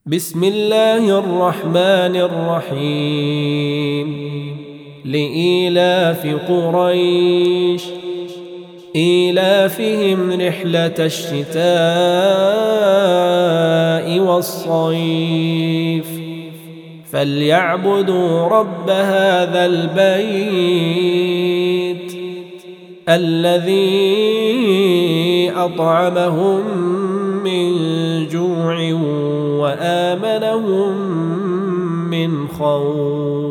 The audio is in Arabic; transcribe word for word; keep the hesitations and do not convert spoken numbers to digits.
بسم الله الرحمن الرحيم لإيلاف قريش إيلافهم رحلة الشتاء والصيف فليعبدوا رب هذا البيت الذي أطعمهم من جوع وآمنهم من خوف.